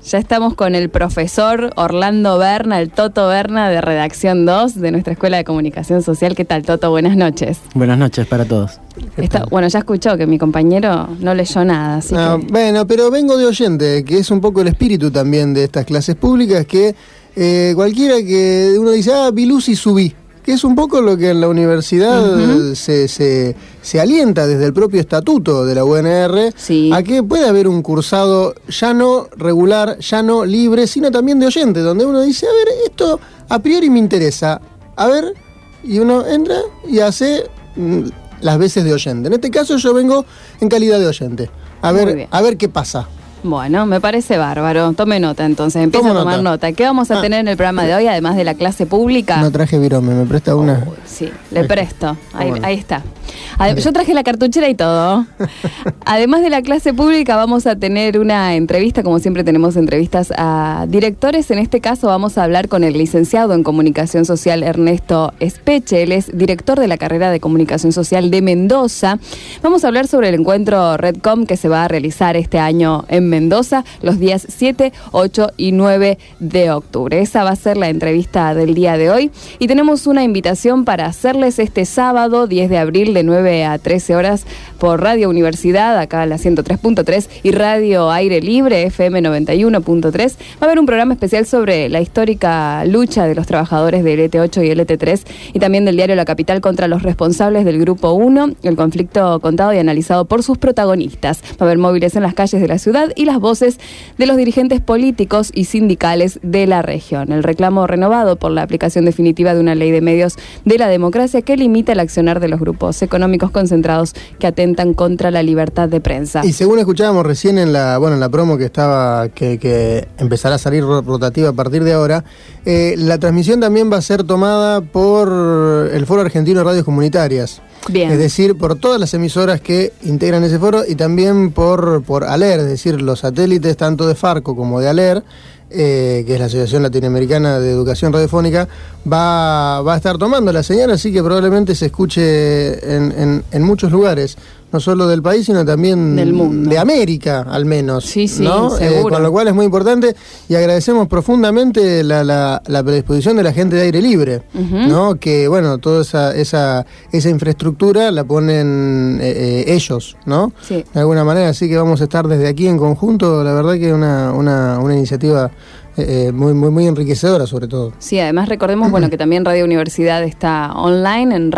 Ya estamos con el profesor Orlando Berna, el Toto Berna de Redacción 2 de nuestra Escuela de Comunicación Social. ¿Qué tal, Toto? Buenas noches. Buenas noches para todos. Bueno, ya escuchó que mi compañero no leyó nada, así que... Bueno, pero vengo de oyente, que es un poco el espíritu también de estas clases públicas, que cualquiera que uno dice, vi luz y subí, que es un poco lo que en la universidad se alienta desde el propio estatuto de la UNR, sí, a que pueda haber un cursado ya no regular, ya no libre, sino también de oyente, donde uno dice, a ver, esto a priori me interesa, a ver, y uno entra y hace las veces de oyente. En este caso yo vengo en calidad de oyente, a ver qué pasa. Bueno, me parece bárbaro. Tome nota entonces, empieza a tomar nota. ¿Qué vamos a tener en el programa de hoy, además de la clase pública? No traje virome, ¿me presta una? Sí, le presto. Ahí está. Yo traje la cartuchera y todo. Además de la clase pública, vamos a tener una entrevista, como siempre tenemos entrevistas a directores. En este caso vamos a hablar con el licenciado en Comunicación Social, Ernesto Espeche. Él es director de la carrera de Comunicación Social de Mendoza. Vamos a hablar sobre el encuentro Redcom que se va a realizar este año en Mendoza, los días 7, 8 y 9 de octubre. Esa va a ser la entrevista del día de hoy. Y tenemos una invitación para hacerles este sábado, 10 de abril, de 9 a 13 horas, por Radio Universidad, acá la 103.3, y Radio Aire Libre, FM 91.3. Va a haber un programa especial sobre la histórica lucha de los trabajadores del ET8 y el ET3, y también del diario La Capital contra los responsables del Grupo 1, el conflicto contado y analizado por sus protagonistas. Va a haber móviles en las calles de la ciudad y las voces de los dirigentes políticos y sindicales de la región. El reclamo renovado por la aplicación definitiva de una ley de medios de la democracia que limita el accionar de los grupos económicos concentrados que atentan contra la libertad de prensa. Y según escuchábamos recién en la promo que empezará a salir rotativa a partir de ahora, la transmisión también va a ser tomada por el Foro Argentino de Radios Comunitarias. Bien. Es decir, por todas las emisoras que integran ese foro y también por ALER, es decir, los satélites tanto de Farco como de ALER, que es la Asociación Latinoamericana de Educación Radiofónica, va a estar tomando la señal, así que probablemente se escuche en muchos lugares, no solo del país, sino también del mundo, de América, al menos. Sí, ¿no? seguro. Con lo cual es muy importante y agradecemos profundamente la predisposición de la gente de Aire Libre, ¿no? Que, bueno, toda esa infraestructura la ponen ellos, ¿no? Sí. De alguna manera, así que vamos a estar desde aquí en conjunto, la verdad que es una iniciativa muy enriquecedora, sobre todo. Sí, además recordemos que también Radio Universidad está online en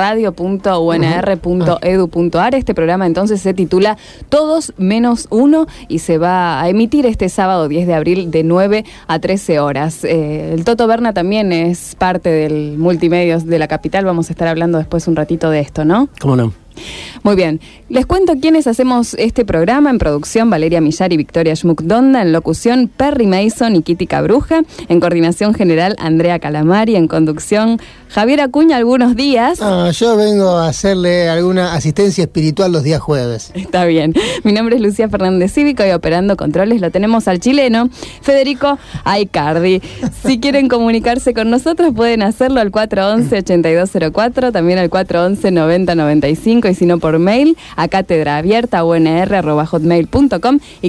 radio.unr.edu.ar. Este programa entonces se titula Todos menos uno y se va a emitir este sábado 10 de abril de 9 a 13 horas. El Toto Berna también es parte del Multimedios de la Capital. Vamos a estar hablando después un ratito de esto, ¿no? ¿Cómo no? Muy bien, les cuento quiénes hacemos este programa. En producción, Valeria Millar y Victoria Schmuck-Donda. En locución, Perry Mason y Kitty Cabruja. En coordinación general, Andrea Calamari. En conducción, Javier Acuña algunos días. Yo vengo a hacerle alguna asistencia espiritual los días jueves. Está bien. Mi nombre es Lucía Fernández Cívico y operando controles lo tenemos al chileno Federico Aicardi. Si quieren comunicarse con nosotros pueden hacerlo al 411-8204, también al 411-9095 y si no por mail a catedraabierta.unr@hotmail.com y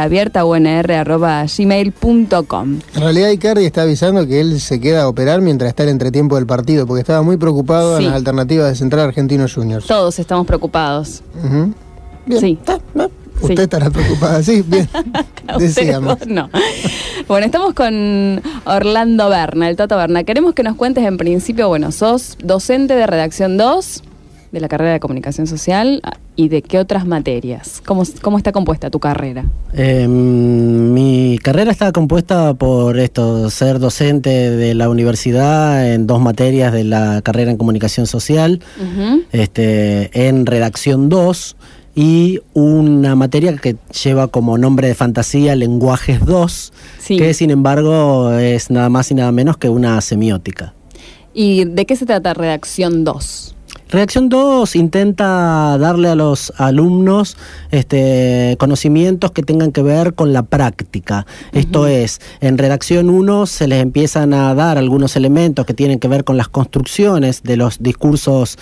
catedraabierta.unr@gmail.com. En realidad Icardi está avisando que él se queda a operar mientras está el entretiempo del partido, porque estaba muy preocupado en las alternativas de Central Argentino Juniors. Todos estamos preocupados. Bien. Sí. Usted estará preocupada, sí, bien. Decíamos. No. Bueno, estamos con Orlando Berna, el Toto Berna. Queremos que nos cuentes en principio, sos docente de Redacción 2 de la carrera de Comunicación Social, ¿y de qué otras materias? ¿Cómo está compuesta tu carrera? Mi carrera está compuesta por ser docente de la universidad en 2 materias de la carrera en Comunicación Social, en Redacción 2, y una materia que lleva como nombre de fantasía Lenguajes 2, que sin embargo es nada más y nada menos que una semiótica. ¿Y de qué se trata Redacción 2? Redacción 2 intenta darle a los alumnos conocimientos que tengan que ver con la práctica. Esto es, en Redacción 1 se les empiezan a dar algunos elementos que tienen que ver con las construcciones de los discursos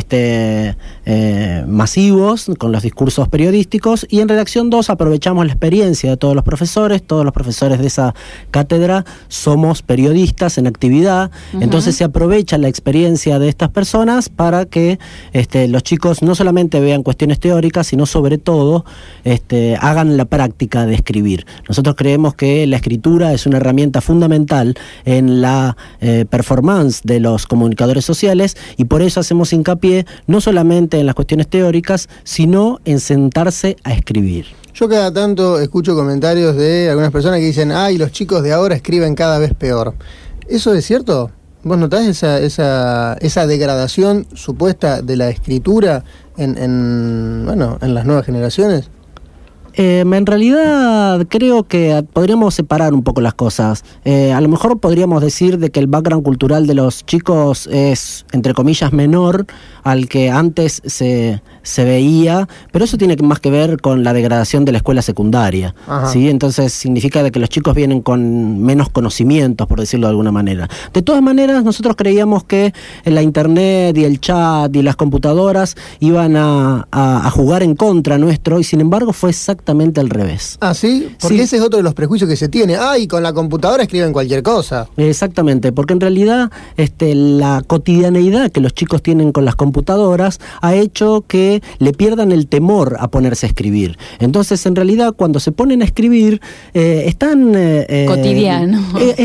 masivos, con los discursos periodísticos, y en Redacción 2 aprovechamos la experiencia de todos los profesores de esa cátedra somos periodistas en actividad, entonces se aprovecha la experiencia de estas personas para que los chicos no solamente vean cuestiones teóricas, sino sobre todo hagan la práctica de escribir. Nosotros creemos que la escritura es una herramienta fundamental en la performance de los comunicadores sociales, y por eso hacemos hincapié no solamente en las cuestiones teóricas, sino en sentarse a escribir. Yo cada tanto escucho comentarios de algunas personas que dicen, ay, los chicos de ahora escriben cada vez peor. ¿Eso es cierto? ¿Vos notás esa degradación supuesta de la escritura en las nuevas generaciones? En realidad creo que podríamos separar un poco las cosas. A lo mejor podríamos decir de que el background cultural de los chicos es, entre comillas, menor al que antes se veía, pero eso tiene más que ver con la degradación de la escuela secundaria, ¿sí? Entonces significa de que los chicos vienen con menos conocimientos, por decirlo de alguna manera. De todas maneras, nosotros creíamos que la internet y el chat y las computadoras iban a jugar en contra nuestro, y sin embargo fue exactamente al revés. ¿Ah, sí? Porque sí. Ese es otro de los prejuicios que se tiene. ¡Ay, con la computadora escriben cualquier cosa! Exactamente, porque en realidad la cotidianeidad que los chicos tienen con las computadoras ha hecho que le pierdan el temor a ponerse a escribir. Entonces, en realidad, cuando se ponen a escribir, están... cotidiano.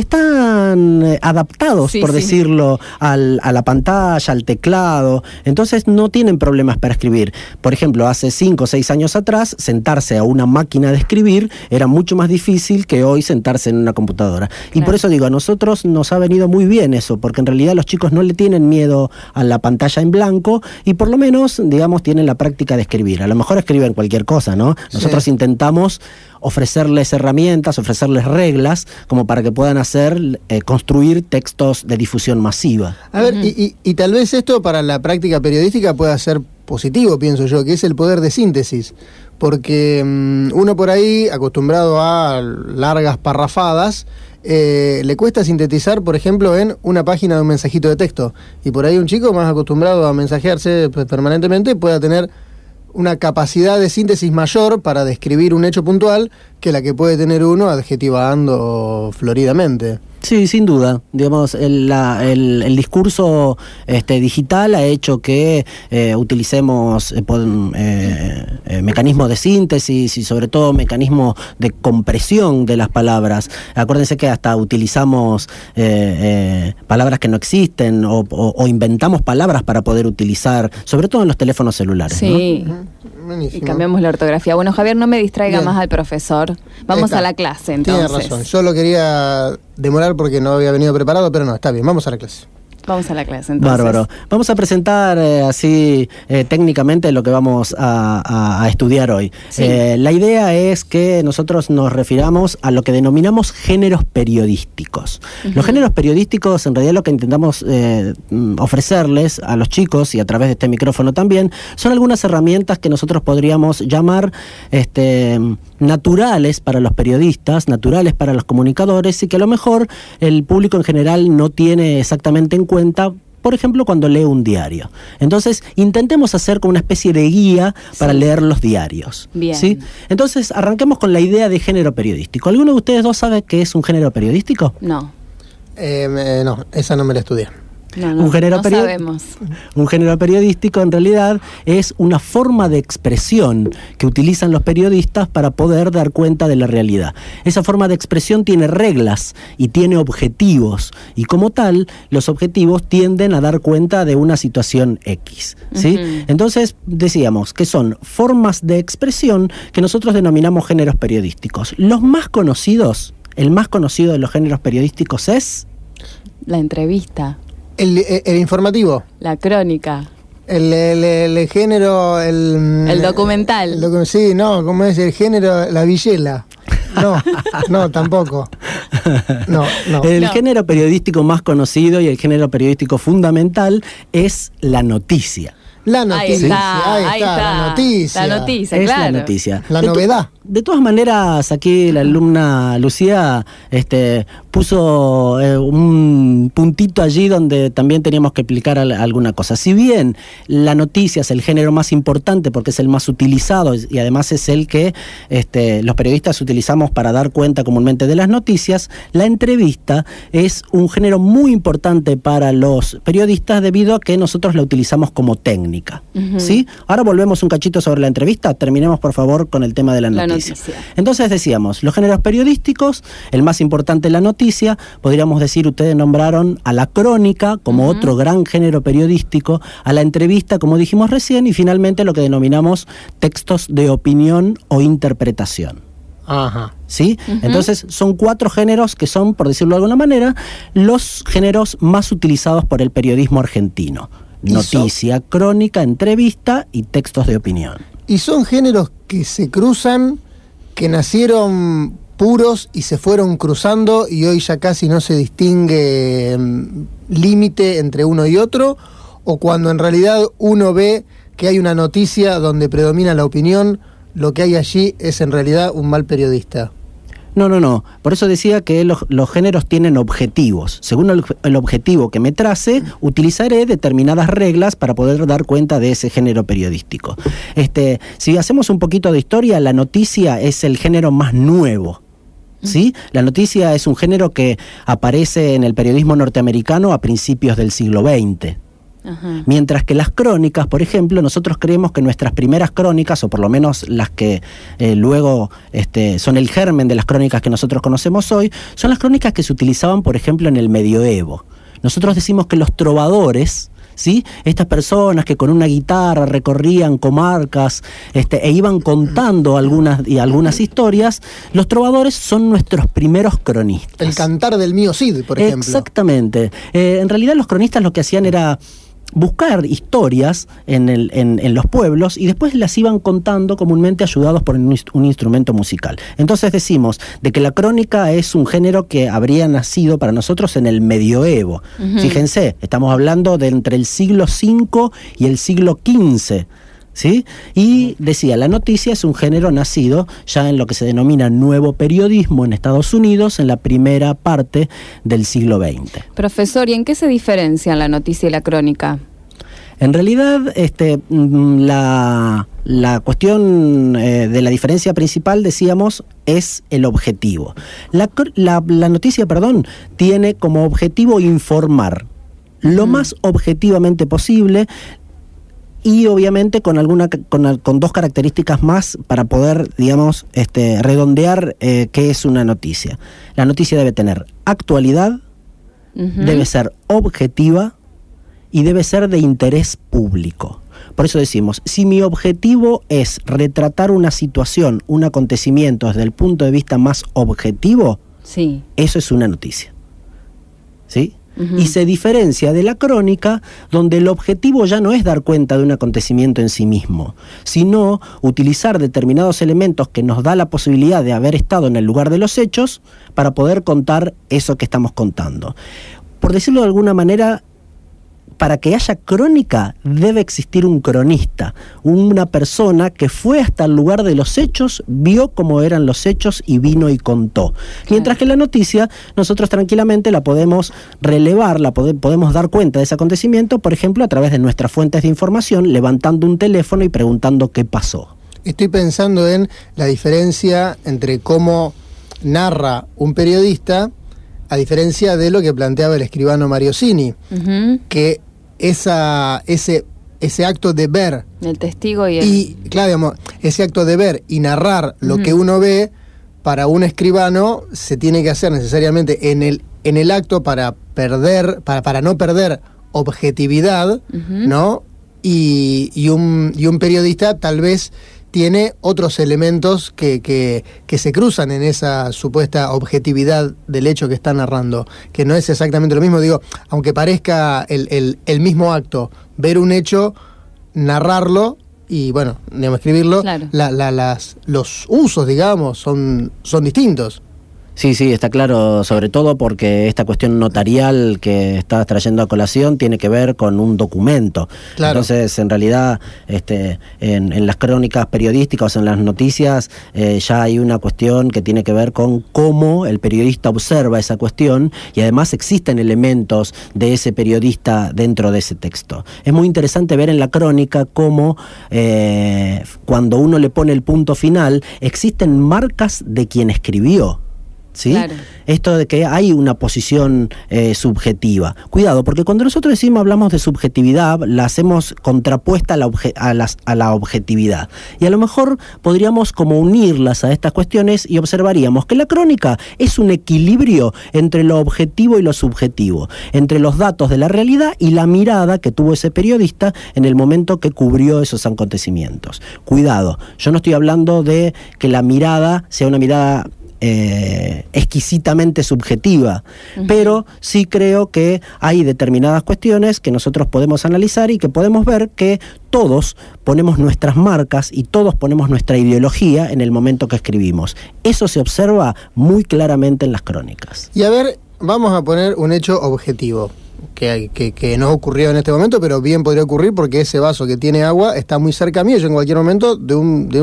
Están adaptados, por decirlo, a la pantalla, al teclado. Entonces, no tienen problemas para escribir. Por ejemplo, hace 5 o 6 años atrás, sentarse a una máquina de escribir era mucho más difícil que hoy sentarse en una computadora. Claro. Y por eso digo, a nosotros nos ha venido muy bien eso, porque en realidad los chicos no le tienen miedo a la pantalla en blanco, y por lo menos, digamos, tienen la práctica de escribir. A lo mejor escriben cualquier cosa, ¿no? Nosotros intentamos ofrecerles herramientas, ofrecerles reglas, como para que puedan construir textos de difusión masiva. A ver, y tal vez esto para la práctica periodística pueda ser positivo, pienso yo, que es el poder de síntesis. Porque uno por ahí, acostumbrado a largas parrafadas, le cuesta sintetizar, por ejemplo, en una página de un mensajito de texto. Y por ahí un chico más acostumbrado a mensajearse permanentemente pueda tener una capacidad de síntesis mayor para describir un hecho puntual que la que puede tener uno adjetivando floridamente. Sí, sin duda. Digamos, el discurso digital ha hecho que utilicemos mecanismos de síntesis y sobre todo mecanismos de compresión de las palabras. Acuérdense que hasta utilizamos palabras que no existen o inventamos palabras para poder utilizar, sobre todo en los teléfonos celulares. Sí. ¿No? Y cambiamos la ortografía. Bueno, Javier, no me distraiga más al profesor. Vamos a la clase, entonces. Tiene razón. Yo lo quería demorar porque no había venido preparado, pero no, está bien. Vamos a la clase. Vamos a la clase, entonces. Bárbaro. Vamos a presentar así técnicamente lo que vamos a estudiar hoy. Sí. La idea es que nosotros nos refiramos a lo que denominamos géneros periodísticos. Los géneros periodísticos, en realidad, lo que intentamos ofrecerles a los chicos, y a través de este micrófono también, son algunas herramientas que nosotros podríamos llamar naturales para los periodistas, naturales para los comunicadores, y que a lo mejor el público en general no tiene exactamente en cuenta, por ejemplo, cuando lee un diario. Entonces, intentemos hacer como una especie de guía para leer los diarios. Bien. ¿Sí? Entonces, arranquemos con la idea de género periodístico. ¿Alguno de ustedes dos sabe qué es un género periodístico? No. No, esa no me la estudié. No sabemos. Un género periodístico en realidad es una forma de expresión que utilizan los periodistas para poder dar cuenta de la realidad. Esa forma de expresión tiene reglas y tiene objetivos, y como tal, los objetivos tienden a dar cuenta de una situación X, ¿sí? Entonces, decíamos que son formas de expresión que nosotros denominamos géneros periodísticos. Los más conocidos, el más conocido de los géneros periodísticos es... La entrevista. El informativo. La crónica. El género... El documental. ¿Cómo es el género? La villela. No, tampoco. No. El género periodístico más conocido y el género periodístico fundamental es la noticia. La noticia, ahí está, la noticia. La noticia, es claro. la noticia. La novedad. De todas maneras, aquí la alumna Lucía puso un puntito allí donde también teníamos que explicar alguna cosa. Si bien la noticia es el género más importante porque es el más utilizado y además es el que los periodistas utilizamos para dar cuenta comúnmente de las noticias, la entrevista es un género muy importante para los periodistas debido a que nosotros la utilizamos como técnica. ¿Sí? Ahora volvemos un cachito sobre la entrevista. Terminemos, por favor, con el tema de la noticia. Entonces decíamos, los géneros periodísticos, el más importante es la noticia. Podríamos decir, ustedes nombraron a la crónica como otro gran género periodístico, a la entrevista, como dijimos recién, y finalmente lo que denominamos textos de opinión o interpretación. Ajá. ¿Sí? Entonces son 4 géneros que son, por decirlo de alguna manera, los géneros más utilizados por el periodismo argentino. Noticia, crónica, entrevista y textos de opinión. Y son géneros que se cruzan, que nacieron puros y se fueron cruzando y hoy ya casi no se distingue límite entre uno y otro, o cuando en realidad uno ve que hay una noticia donde predomina la opinión, lo que hay allí es en realidad un mal periodista. No. Por eso decía que los géneros tienen objetivos. Según el objetivo que me trace, utilizaré determinadas reglas para poder dar cuenta de ese género periodístico. Si hacemos un poquito de historia, la noticia es el género más nuevo. ¿Sí? La noticia es un género que aparece en el periodismo norteamericano a principios del siglo XX. Ajá. Mientras que las crónicas, por ejemplo, nosotros creemos que nuestras primeras crónicas, o por lo menos las que luego son el germen de las crónicas que nosotros conocemos hoy, son las crónicas que se utilizaban, por ejemplo, en el medioevo. Nosotros decimos que los trovadores, ¿sí? Estas personas que con una guitarra recorrían comarcas e iban contando algunas historias, los trovadores son nuestros primeros cronistas. El cantar del mío Cid, por ejemplo. Exactamente. En realidad los cronistas lo que hacían era buscar historias en los pueblos y después las iban contando comúnmente ayudados por un instrumento musical. Entonces decimos de que la crónica es un género que habría nacido para nosotros en el medioevo. Fíjense, estamos hablando de entre el siglo V y el siglo XV. ¿Sí? Y decía, la noticia es un género nacido ya en lo que se denomina nuevo periodismo en Estados Unidos en la primera parte del siglo XX. Profesor, ¿y en qué se diferencian la noticia y la crónica? En realidad, la cuestión de la diferencia principal, decíamos, es el objetivo. La noticia, tiene como objetivo informar lo más objetivamente posible, y obviamente con 2 características más para poder, digamos, redondear qué es una noticia. La noticia debe tener actualidad, debe ser objetiva y debe ser de interés público. Por eso decimos, si mi objetivo es retratar una situación, un acontecimiento desde el punto de vista más objetivo, sí, eso es una noticia. ¿Sí? Y se diferencia de la crónica, donde el objetivo ya no es dar cuenta de un acontecimiento en sí mismo, sino utilizar determinados elementos que nos da la posibilidad de haber estado en el lugar de los hechos para poder contar eso que estamos contando. Por decirlo de alguna manera, para que haya crónica debe existir un cronista, una persona que fue hasta el lugar de los hechos, vio cómo eran los hechos y vino y contó. Mientras que la noticia nosotros tranquilamente la podemos relevar, podemos dar cuenta de ese acontecimiento, por ejemplo, a través de nuestras fuentes de información, levantando un teléfono y preguntando qué pasó. Estoy pensando en la diferencia entre cómo narra un periodista a diferencia de lo que planteaba el escribano Mariosini, que ese acto de ver, el testigo claro, digamos, ese acto de ver y narrar lo que uno ve, para un escribano se tiene que hacer necesariamente en el acto para no perder objetividad, ¿no? Y un periodista tal vez tiene otros elementos que se cruzan en esa supuesta objetividad del hecho que está narrando, que no es exactamente lo mismo. Digo, aunque parezca el mismo acto, ver un hecho, narrarlo y, bueno, digamos, escribirlo, claro. Los usos, digamos, son distintos. Sí, está claro, sobre todo porque esta cuestión notarial que estás trayendo a colación tiene que ver con un documento. Claro. Entonces, en realidad, en las crónicas periodísticas o en las noticias, ya hay una cuestión que tiene que ver con cómo el periodista observa esa cuestión, y además existen elementos de ese periodista dentro de ese texto. Es muy interesante ver en la crónica cómo cuando uno le pone el punto final, existen marcas de quien escribió. ¿Sí? Claro. Esto de que hay una posición subjetiva. Cuidado, porque cuando nosotros hablamos de subjetividad, la hacemos contrapuesta a la objetividad. Y a lo mejor podríamos como unirlas a estas cuestiones y observaríamos que la crónica es un equilibrio entre lo objetivo y lo subjetivo, entre los datos de la realidad y la mirada que tuvo ese periodista en el momento que cubrió esos acontecimientos. Cuidado, yo no estoy hablando de que la mirada sea una mirada exquisitamente subjetiva, pero sí creo que hay determinadas cuestiones que nosotros podemos analizar y que podemos ver que todos ponemos nuestras marcas y todos ponemos nuestra ideología en el momento que escribimos. Eso se observa muy claramente en las crónicas. Y a ver, vamos a poner un hecho objetivo que no ocurrió en este momento, pero bien podría ocurrir porque ese vaso que tiene agua está muy cerca mío. Yo en cualquier momento de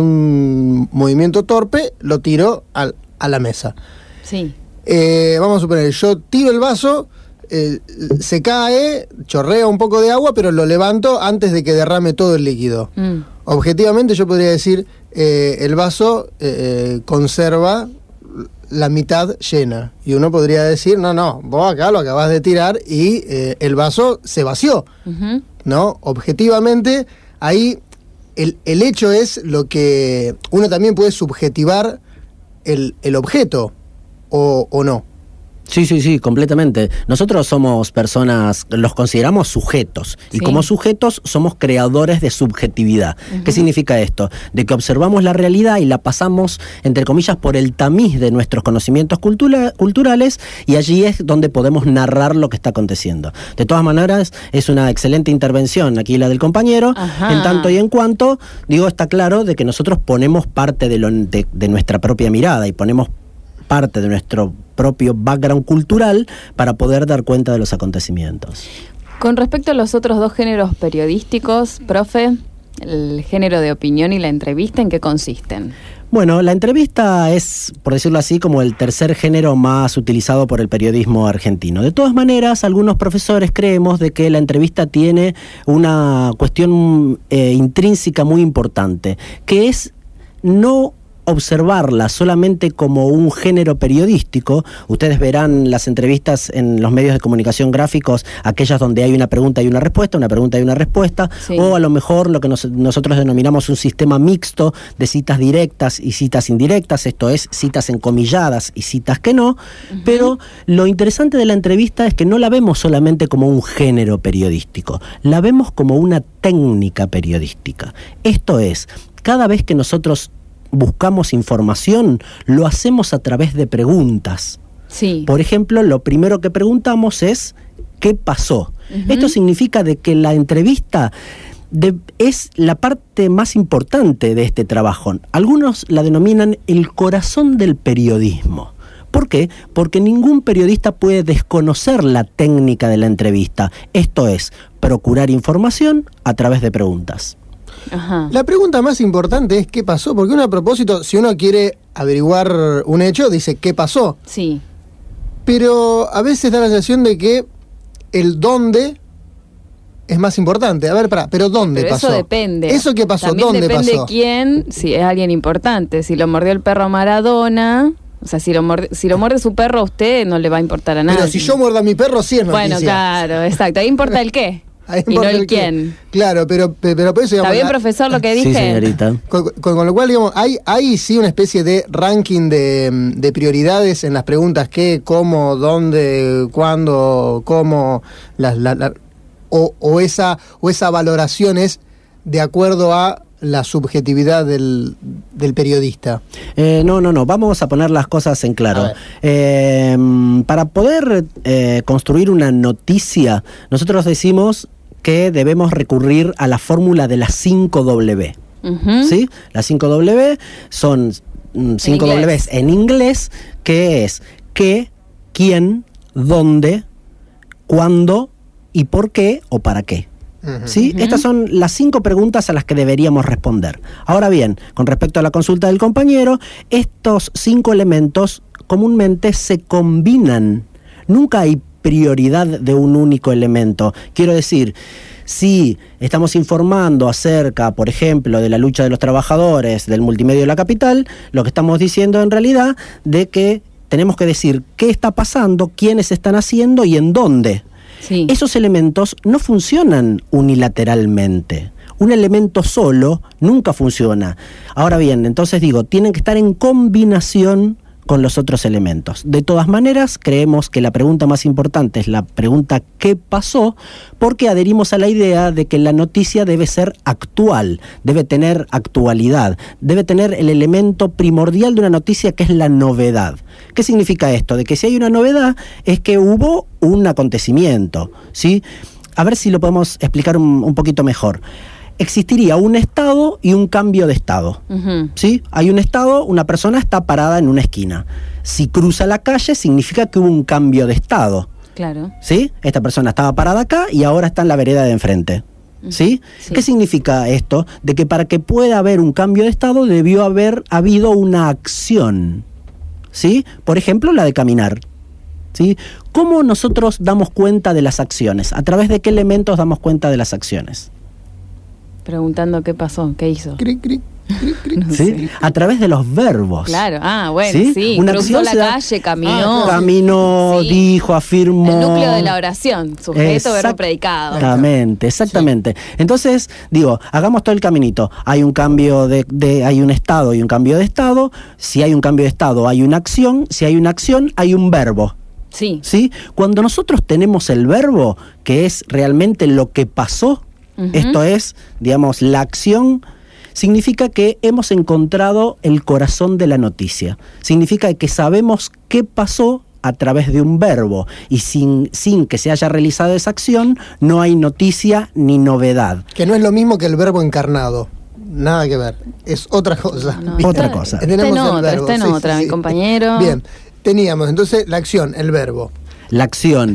un movimiento torpe lo tiro a la mesa. Sí. Vamos a suponer, yo tiro el vaso, se cae, chorrea un poco de agua, pero lo levanto antes de que derrame todo el líquido. Objetivamente yo podría decir, el vaso conserva la mitad llena. Y uno podría decir, no, vos acá lo acabás de tirar y el vaso se vació. ¿No? Objetivamente, ahí el hecho es lo que uno también puede subjetivar el objeto, o no. Sí, completamente. Nosotros somos personas, los consideramos sujetos, y como sujetos somos creadores de subjetividad. ¿Qué significa esto? De que observamos la realidad y la pasamos, entre comillas, por el tamiz de nuestros conocimientos culturales, y allí es donde podemos narrar lo que está aconteciendo. De todas maneras, es una excelente intervención aquí la del compañero. En tanto y en cuanto, está claro de que nosotros ponemos parte de nuestra propia mirada y ponemos parte de nuestro propio background cultural para poder dar cuenta de los acontecimientos. Con respecto a los otros dos géneros periodísticos, profe, el género de opinión y la entrevista, ¿en qué consisten? Bueno, la entrevista es, por decirlo así, como el tercer género más utilizado por el periodismo argentino. De todas maneras, algunos profesores creemos de que la entrevista tiene una cuestión intrínseca muy importante, que es no observarla solamente como un género periodístico. Ustedes verán las entrevistas en los medios de comunicación gráficos, aquellas donde hay una pregunta y una respuesta, o a lo mejor lo que nosotros denominamos un sistema mixto de citas directas y citas indirectas, esto es, citas encomilladas y citas que no, pero lo interesante de la entrevista es que no la vemos solamente como un género periodístico, la vemos como una técnica periodística. Esto es, cada vez que nosotros buscamos información, lo hacemos a través de preguntas. Sí. Por ejemplo, lo primero que preguntamos es ¿qué pasó? Esto significa de que la entrevista es la parte más importante de este trabajo. Algunos la denominan el corazón del periodismo. ¿Por qué? Porque ningún periodista puede desconocer la técnica de la entrevista. Esto es, procurar información a través de preguntas. La pregunta más importante es ¿qué pasó? Porque uno, a propósito, si uno quiere averiguar un hecho, dice ¿qué pasó? Sí. Pero a veces da la sensación de que el dónde es más importante. A ver, pero ¿dónde pasó? Eso depende. ¿Eso qué pasó? También ¿Dónde depende pasó? quién, si es alguien importante. Si lo mordió el perro Maradona, o sea, si lo muerde su perro a usted, no le va a importar a nadie. Pero si yo muerdo a mi perro, sí es noticia. Bueno, claro, exacto. Ahí importa el qué. Y no el quién. Claro, pero por eso, digamos, ¿Está bien, profesor, lo que dije? Sí, señorita. Con lo cual, digamos, hay sí una especie de ranking de prioridades en las preguntas qué, cómo, dónde, cuándo, cómo, o esa valoración es de acuerdo a la subjetividad del periodista. No, vamos a poner las cosas en claro. Para poder construir una noticia, nosotros decimos que debemos recurrir a la fórmula de las 5 W. ¿Sí? Las 5 W son 5 Ws en inglés, que es qué, quién, dónde, cuándo y por qué o para qué. ¿Sí? Estas son las 5 preguntas a las que deberíamos responder. Ahora bien, con respecto a la consulta del compañero, estos 5 elementos comúnmente se combinan. Nunca hay prioridad de un único elemento. Quiero decir, si estamos informando acerca, por ejemplo, de la lucha de los trabajadores del multimedio de la capital, lo que estamos diciendo en realidad de que tenemos que decir qué está pasando, quiénes están haciendo y en dónde. Sí. Esos elementos no funcionan unilateralmente. Un elemento solo nunca funciona. Ahora bien, entonces digo, tienen que estar en combinación con los otros elementos. De todas maneras, creemos que la pregunta más importante es la pregunta ¿qué pasó? Porque adherimos a la idea de que la noticia debe ser actual, debe tener actualidad, debe tener el elemento primordial de una noticia que es la novedad. ¿Qué significa esto? De que si hay una novedad es que hubo un acontecimiento, ¿sí? A ver si lo podemos explicar un poquito mejor. Existiría un estado y un cambio de estado. ¿Sí? Hay un estado, una persona está parada en una esquina. Si cruza la calle, significa que hubo un cambio de estado. Claro. ¿Sí? Esta persona estaba parada acá y ahora está en la vereda de enfrente. ¿Sí? Sí. ¿Qué significa esto? De que para que pueda haber un cambio de estado debió haber habido una acción. ¿Sí? Por ejemplo, la de caminar. ¿Sí? ¿Cómo nosotros damos cuenta de las acciones? ¿A través de qué elementos damos cuenta de las acciones? Preguntando qué pasó, qué hizo. Cric, cric, cric, cric. No ¿Sí? sé. A través de los verbos. Claro, bueno, ¿Sí? sí. Una Cruzó acción la se da- calle, caminó. Caminó, Sí. dijo, afirmó. El núcleo de la oración, sujeto, verbo, predicado. Exactamente. Entonces, digo, hagamos todo el caminito. Hay un cambio hay un estado y un cambio de estado. Si hay un cambio de estado, hay una acción. Si hay una acción, hay un verbo. Sí. ¿Sí? Cuando nosotros tenemos el verbo, que es realmente lo que pasó, esto es, digamos, la acción, significa que hemos encontrado el corazón de la noticia. Significa que sabemos qué pasó a través de un verbo y sin que se haya realizado esa acción no hay noticia ni novedad. Que no es lo mismo que el verbo encarnado. Nada que ver. Es otra cosa. No, Bien. Otra cosa. Tenemos el verbo. está en otra, mi compañero. Bien. Teníamos entonces la acción, el verbo. La acción,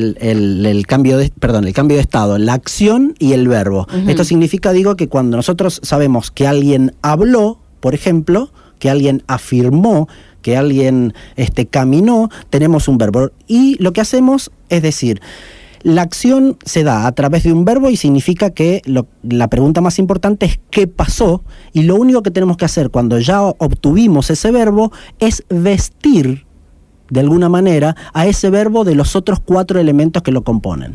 el cambio de estado, la acción y el verbo. Esto significa, digo, que cuando nosotros sabemos que alguien habló, por ejemplo, que alguien afirmó, que alguien caminó, tenemos un verbo. Y lo que hacemos es decir, la acción se da a través de un verbo y significa que la pregunta más importante es ¿qué pasó? Y lo único que tenemos que hacer cuando ya obtuvimos ese verbo es vestir de alguna manera a ese verbo de los otros 4 elementos que lo componen.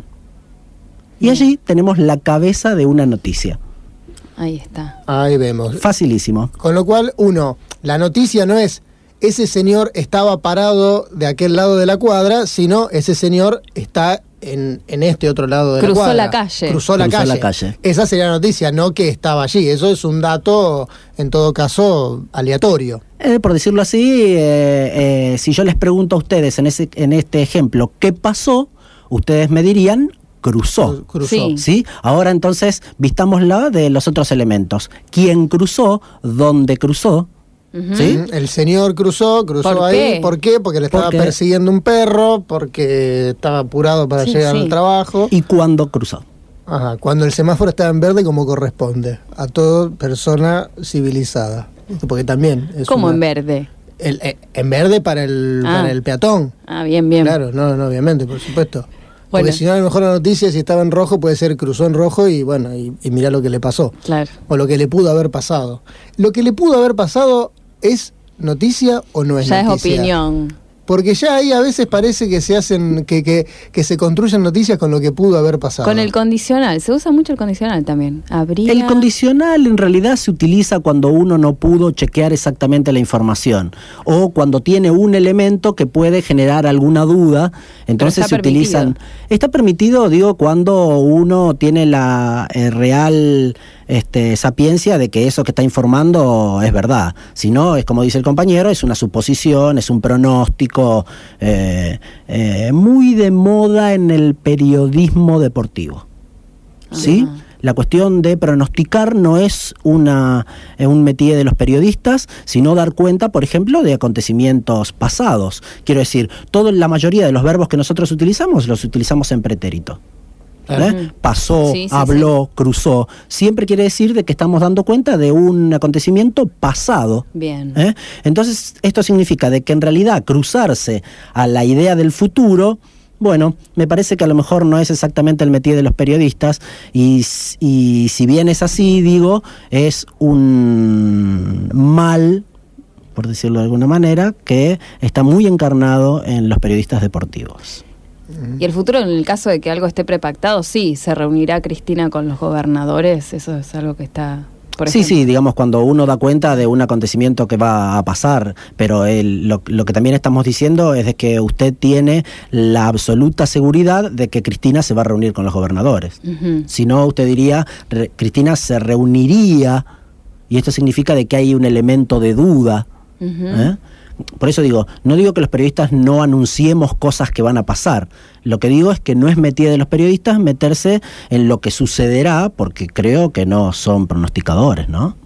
Y allí tenemos la cabeza de una noticia. Ahí está. Ahí vemos. Facilísimo. Con lo cual, la noticia no es ese señor estaba parado de aquel lado de la cuadra, sino ese señor está en este otro lado de la cuadra. Cruzó la calle. Esa sería la noticia, no que estaba allí. Eso es un dato, en todo caso, aleatorio. Por decirlo así, si yo les pregunto a ustedes en este ejemplo, ¿qué pasó? Ustedes me dirían, cruzó. Cruzó. ¿Sí? Ahora entonces, vistámosla de los otros elementos. ¿Quién cruzó? ¿Dónde cruzó? ¿Sí? El señor cruzó ¿Por ahí. qué? ¿Por qué? Porque le estaba persiguiendo un perro, porque estaba apurado para llegar al trabajo. ¿Y cuándo cruzó? Ajá, cuando el semáforo estaba en verde como corresponde, a toda persona civilizada. Porque también es ¿Cómo en verde? En verde para el peatón. Ah, bien, bien. Claro, no, obviamente, por supuesto. Bueno. Porque si no, a lo mejor la noticia, si estaba en rojo, puede ser cruzó en rojo y bueno, y mirá lo que le pasó. Claro. O lo que le pudo haber pasado. Lo que le pudo haber pasado ¿es noticia o no es Ya noticia? es opinión. Porque ya ahí a veces parece que se hacen, que se construyen noticias con lo que pudo haber pasado. Con el condicional, se usa mucho el condicional también. El condicional en realidad se utiliza cuando uno no pudo chequear exactamente la información o cuando tiene un elemento que puede generar alguna duda, entonces se utilizan. Está permitido, digo, cuando uno tiene la real sapiencia de que eso que está informando es verdad. Si no, es como dice el compañero, es una suposición, es un pronóstico, muy de moda en el periodismo deportivo. ¿Sí? la cuestión de pronosticar no es un métier de los periodistas, sino dar cuenta, por ejemplo, de acontecimientos pasados. Quiero decir, la mayoría de los verbos que nosotros utilizamos, los utilizamos en pretérito. Pasó, habló, cruzó. Siempre quiere decir de que estamos dando cuenta de un acontecimiento pasado. Bien. Entonces, esto significa de que en realidad cruzarse a la idea del futuro, bueno, me parece que a lo mejor no es exactamente el métier de los periodistas, y si bien es así, digo, es un mal, por decirlo de alguna manera, que está muy encarnado en los periodistas deportivos. Y el futuro, en el caso de que algo esté prepactado, sí, se reunirá Cristina con los gobernadores, eso es algo que está... Sí, digamos, cuando uno da cuenta de un acontecimiento que va a pasar, pero lo que también estamos diciendo es de que usted tiene la absoluta seguridad de que Cristina se va a reunir con los gobernadores. Si no, usted diría, Cristina se reuniría, y esto significa de que hay un elemento de duda. Por eso digo, no digo que los periodistas no anunciemos cosas que van a pasar. Lo que digo es que no es métier de los periodistas meterse en lo que sucederá, porque creo que no son pronosticadores, ¿no?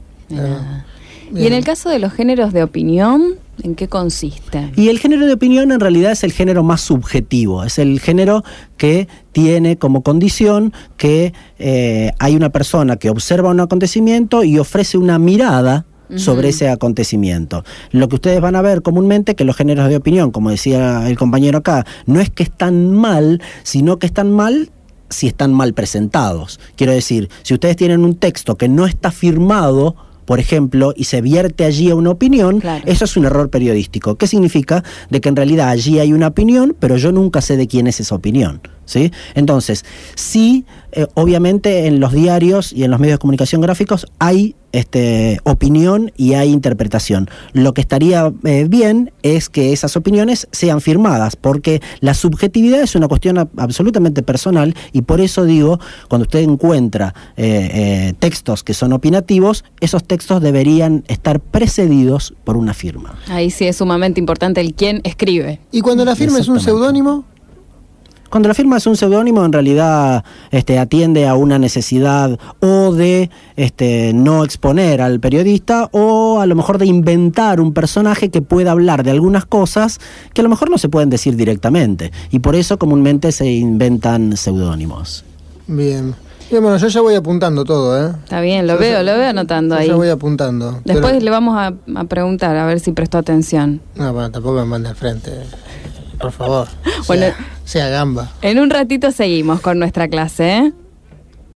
Y en el caso de los géneros de opinión, ¿en qué consiste? Y el género de opinión en realidad es el género más subjetivo, es el género que tiene como condición que hay una persona que observa un acontecimiento y ofrece una mirada sobre ese acontecimiento. Lo que ustedes van a ver comúnmente, que los géneros de opinión, como decía el compañero acá, no es que están mal, sino que están mal si están mal presentados. Quiero decir, si ustedes tienen un texto que no está firmado, por ejemplo, y se vierte allí a una opinión, eso es un error periodístico. ¿Qué significa? De que en realidad allí hay una opinión, pero yo nunca sé de quién es esa opinión, ¿sí? Entonces, sí, obviamente en los diarios y en los medios de comunicación gráficos hay opinión y hay interpretación. Lo que estaría bien es que esas opiniones sean firmadas, porque la subjetividad es una cuestión absolutamente personal, y por eso digo, cuando usted encuentra textos que son opinativos, esos textos deberían estar precedidos por una firma. Ahí sí es sumamente importante el quién escribe. ¿Y cuando la firma es un seudónimo? Cuando la firma es un seudónimo, en realidad atiende a una necesidad o de no exponer al periodista, o a lo mejor de inventar un personaje que pueda hablar de algunas cosas que a lo mejor no se pueden decir directamente, y por eso comúnmente se inventan seudónimos. Bien. Bueno, yo ya voy apuntando todo, Está bien, lo veo anotando ahí. Ya voy apuntando. Después le vamos a preguntar a ver si prestó atención. No, bueno, tampoco me mande al frente. Por favor, bueno, sea gamba. En un ratito seguimos con nuestra clase,